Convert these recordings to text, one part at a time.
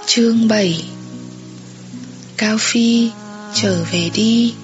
Chương 7. Cao Phi, trở về đi.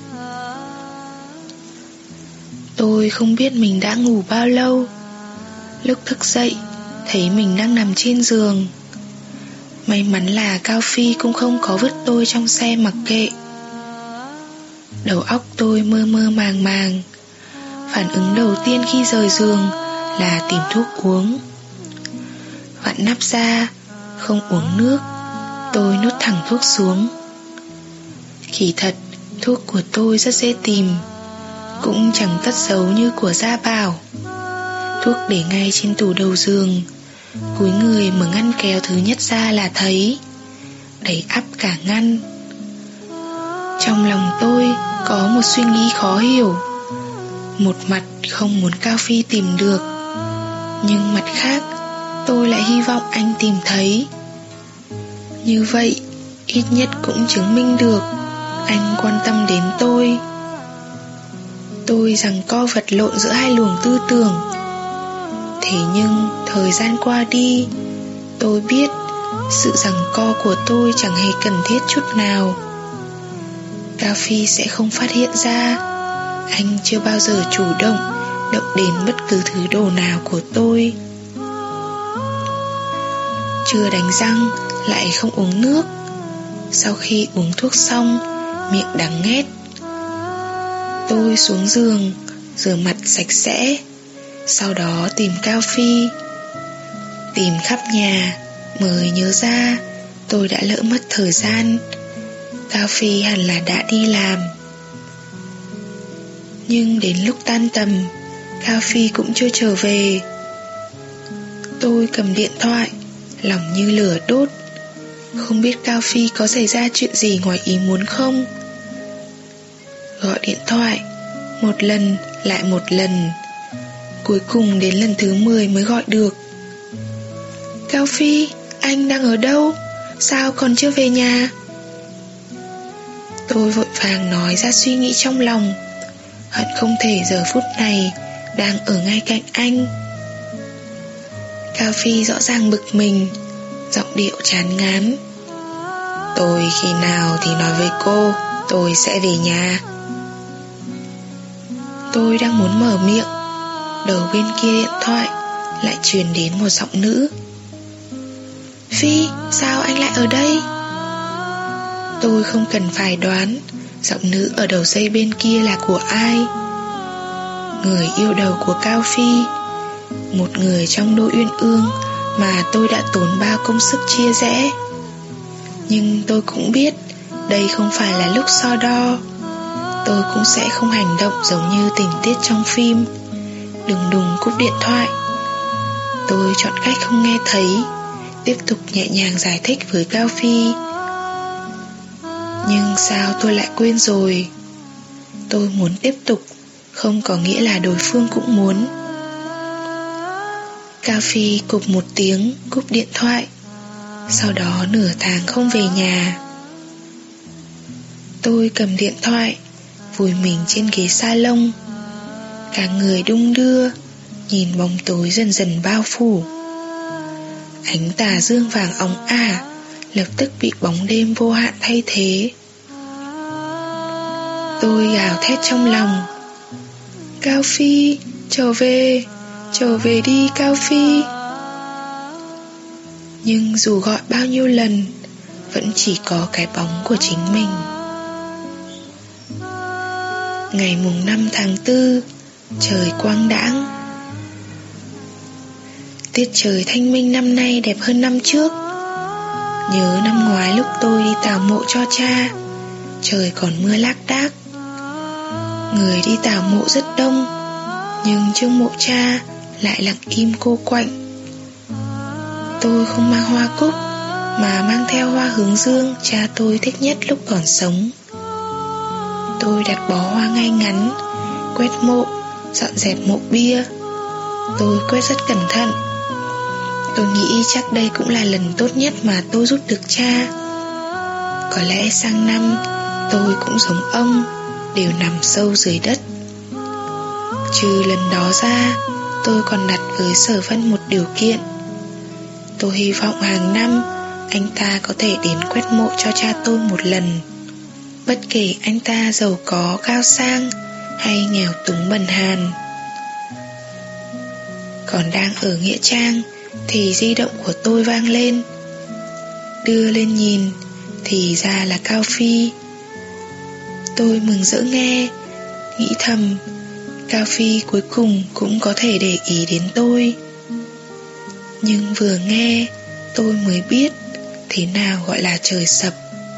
Tôi không biết mình đã ngủ bao lâu. Lúc thức dậy, thấy mình đang nằm trên giường. May mắn là Cao Phi cũng không có vứt tôi trong xe mặc kệ. Đầu óc tôi mơ mơ màng màng. Phản ứng đầu tiên khi rời giường là tìm thuốc uống. Vặn nắp ra, không uống nước. Tôi nuốt thẳng thuốc xuống. Kỳ thật, thuốc của tôi rất dễ tìm, cũng chẳng cất giấu như của Gia Bảo. Thuốc để ngay trên tủ đầu giường. Cúi người mở ngăn kéo thứ nhất ra là thấy, đầy ắp cả ngăn. Trong lòng tôi có một suy nghĩ khó hiểu. Một mặt không muốn Cao Phi tìm được, nhưng mặt khác tôi lại hy vọng anh tìm thấy. Như vậy ít nhất cũng chứng minh được anh quan tâm đến tôi. Tôi giằng co vật lộn giữa hai luồng tư tưởng. Thế nhưng thời gian qua đi, tôi biết sự giằng co của tôi chẳng hề cần thiết chút nào. Cao Phi sẽ không phát hiện ra. Anh chưa bao giờ chủ động động đến bất cứ thứ đồ nào của tôi. Chưa đánh răng lại không uống nước. Sau khi uống thuốc xong, miệng đắng nghét. Tôi xuống giường, rửa mặt sạch sẽ, sau đó tìm Cao Phi. Tìm khắp nhà mới nhớ ra tôi đã lỡ mất thời gian. Cao Phi hẳn là đã đi làm. Nhưng đến lúc tan tầm, Cao Phi cũng chưa trở về. Tôi cầm điện thoại, lòng như lửa đốt. Không biết Cao Phi có xảy ra chuyện gì ngoài ý muốn không. Gọi điện thoại một lần lại một lần, cuối cùng đến lần thứ 10 mới gọi được. Cao Phi, anh đang ở đâu? Sao còn chưa về nhà? Tôi vội vàng nói ra suy nghĩ trong lòng, hận không thể giờ phút này đang ở ngay cạnh anh. Cao Phi rõ ràng bực mình, giọng điệu chán ngán. Tôi khi nào thì nói với cô tôi sẽ về nhà. Tôi đang muốn mở miệng, đầu bên kia điện thoại lại truyền đến một giọng nữ. Phi, sao anh lại ở đây? Tôi không cần phải đoán giọng nữ ở đầu dây bên kia là của ai. Người yêu đầu của Cao Phi, một người trong đôi uyên ương mà tôi đã tốn bao công sức chia rẽ. Nhưng tôi cũng biết đây không phải là lúc so đo. Tôi cũng sẽ không hành động giống như tình tiết trong phim, đùng đùng cúp điện thoại. Tôi chọn cách không nghe thấy, tiếp tục nhẹ nhàng giải thích với Cao Phi. Nhưng sao tôi lại quên rồi. Tôi muốn tiếp tục không có nghĩa là đối phương cũng muốn. Cao Phi cụp một tiếng cúp điện thoại. Sau đó nửa tháng không về nhà. Tôi cầm điện thoại, vùi mình trên ghế salon, cả người đung đưa, nhìn bóng tối dần dần bao phủ. Ánh tà dương vàng óng ả lập tức bị bóng đêm vô hạn thay thế. Tôi gào thét trong lòng. Cao Phi, trở về đi Cao Phi. Nhưng dù gọi bao nhiêu lần, vẫn chỉ có cái bóng của chính mình. Ngày mùng 5 tháng 4, trời quang đãng. Tiết trời thanh minh năm nay đẹp hơn năm trước. Nhớ năm ngoái lúc tôi đi tảo mộ cho cha, trời còn mưa lác đác. Người đi tảo mộ rất đông, nhưng trước mộ cha lại lặng im cô quạnh. Tôi không mang hoa cúc, mà mang theo hoa hướng dương cha tôi thích nhất lúc còn sống. Tôi đặt bó hoa ngay ngắn, quét mộ, dọn dẹp mộ bia. Tôi quét rất cẩn thận. Tôi nghĩ chắc đây cũng là lần tốt nhất mà tôi giúp được cha. Có lẽ sang năm tôi cũng giống ông, đều nằm sâu dưới đất. Trừ lần đó ra, tôi còn đặt với Sở Vân một điều kiện. Tôi hy vọng hàng năm anh ta có thể đến quét mộ cho cha tôi một lần, bất kể anh ta giàu có cao sang hay nghèo túng bần hàn. Còn đang ở Nghĩa Trang thì di động của tôi vang lên. Đưa lên nhìn thì ra là Cao Phi. Tôi mừng rỡ nghe, nghĩ thầm Cao Phi cuối cùng cũng có thể để ý đến tôi. Nhưng vừa nghe tôi mới biết thế nào gọi là trời sập.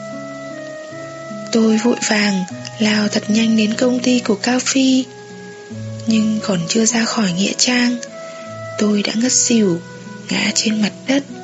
Tôi vội vàng lao thật nhanh đến công ty của Cao Phi. Nhưng còn chưa ra khỏi Nghĩa Trang, tôi đã ngất xỉu ngã trên mặt đất.